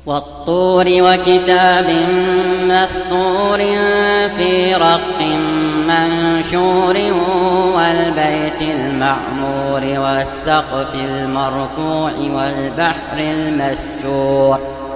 والطور وكتاب مسطور في رق منشور والبيت المعمور والسقف المرفوع والبحر المسجور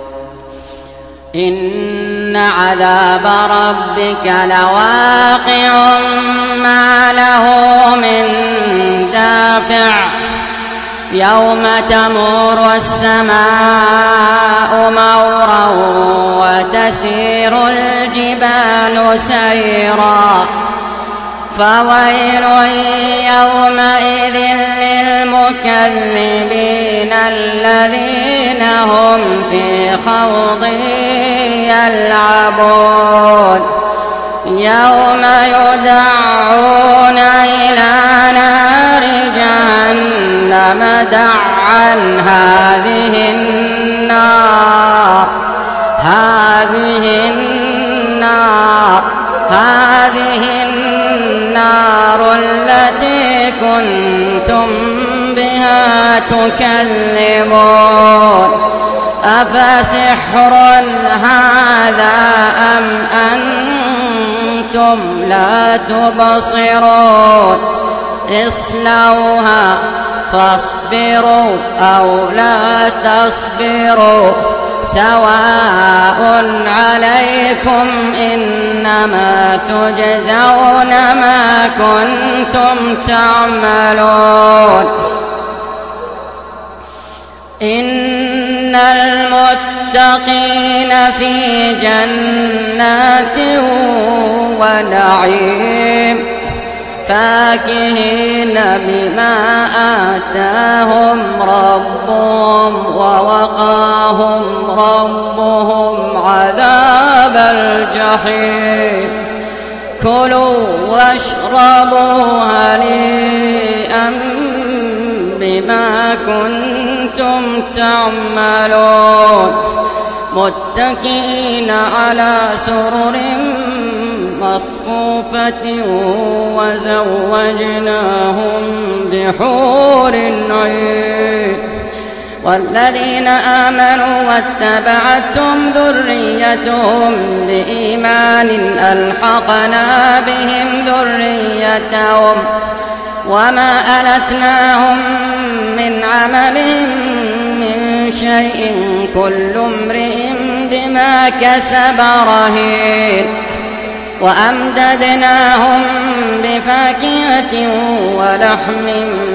إن عذاب ربك لواقع ما له من دافع يوم تمور السماء مورا وتسير الجبال سيرا فويل يومئذ للمكذبين الذين هم في خوض يلعبون يوم يدعون إلى نار جهنم دعا هذه النار التي كنتم بها تكذبون أفسحر هذا أم أنتم لا تبصرون اصلوها فاصبروا أو لا تصبروا سواء عليكم إنما تجزون ما كنتم تعملون إن المتقين في جنات ونعيم فاكهين بما آتاهم ربهم ووقاهم ربهم عذاب الجحيم كلوا واشربوا هنيئا بما كنتم تعملون متكئين على سرر مصفوفة وزوجناهم بحور عين والذين آمنوا واتبعتهم ذريتهم بإيمان ألحقنا بهم ذريتهم وما ألتناهم من عملهم من شيء كل امرئ بما كسب رهين وأمددناهم بفاكهة ولحم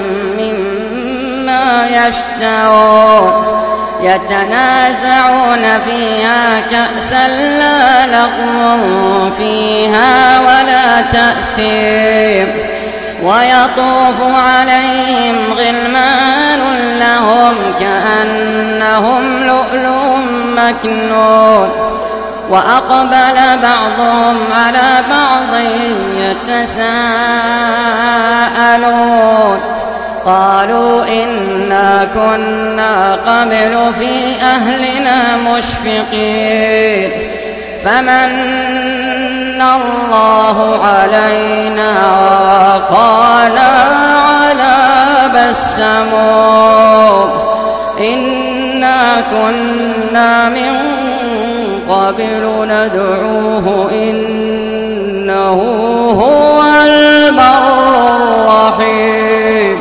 مما يشتهون يتنازعون فيها كأسا لا لغو فيها ولا تأثيم ويطوف عليهم غلمان لهم كأنهم لؤلؤ مكنون وأقبل بعضهم على بعض يتساءلون قالوا إنا كنا قبل في أهلنا مشفقين فمن الله علينا ووقانا عذاب السموم إنا كنا من قبل ندعوه إنه هو البر الرحيم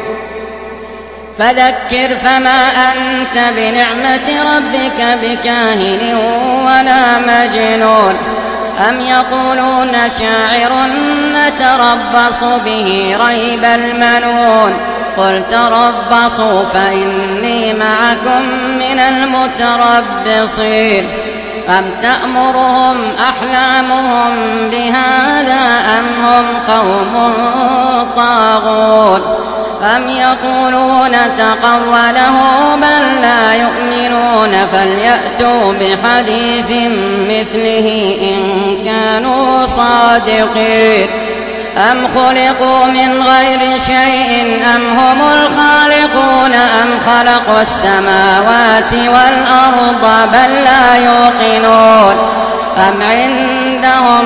فذكر فما أنت بنعمة ربك بكاهن ولا مجنون أم يقولون شاعر نتربص به ريب المنون قل تربصوا فإني معكم من المتربصين أم تأمرهم أحلامهم بهذا أم هم قوم طاغون أم يقولون تقوله بل لا يؤمنون فليأتوا بحديث مثله إن كانوا صادقين أم خلقوا من غير شيء أم هم الخالقون أم خلقوا السماوات والأرض بل لا يوقنون أم عندهم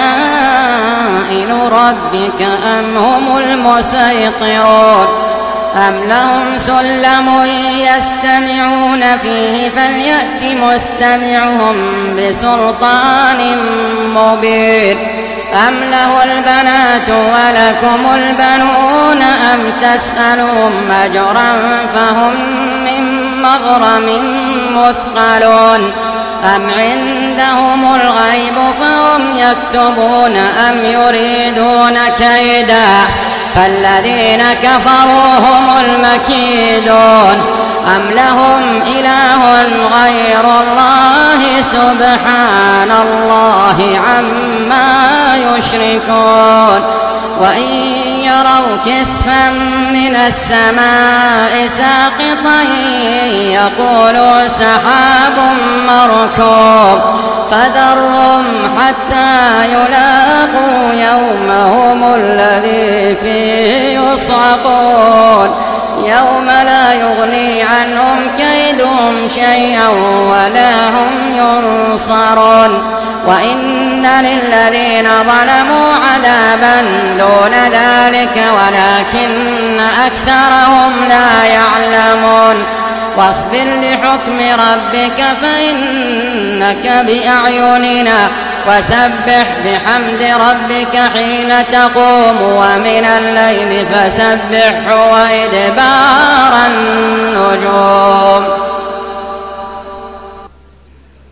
خزائن ربك أم هم المسيطرون أم لهم سلم يستمعون فيه فليأت مستمعهم بسلطان مبين أم له البنات ولكم البنون أم تسألهم أجرا فهم من مغرم مثقلون أم عندهم الغيب فهم يكتبون أم يريدون كيدا فالذين كفروا هم المكيدون أم لهم إله غير الله سبحان الله عما يشركون وإن يروا كسفا من السماء ساقطا يقولوا سحاب مركوم فذرهم حتى يلاقوا يومهم الذي فيه يصعقون يوم لا يغني عنهم كيدهم شيئا ولا هم ينصرون وإن للذين ظلموا عذابا دون ذلك ولكن أكثرهم لا يعلمون واصبر لحكم ربك فإنك بأعيننا وسبح بحمد ربك حين تقوم ومن الليل فسبح وإدبار النجوم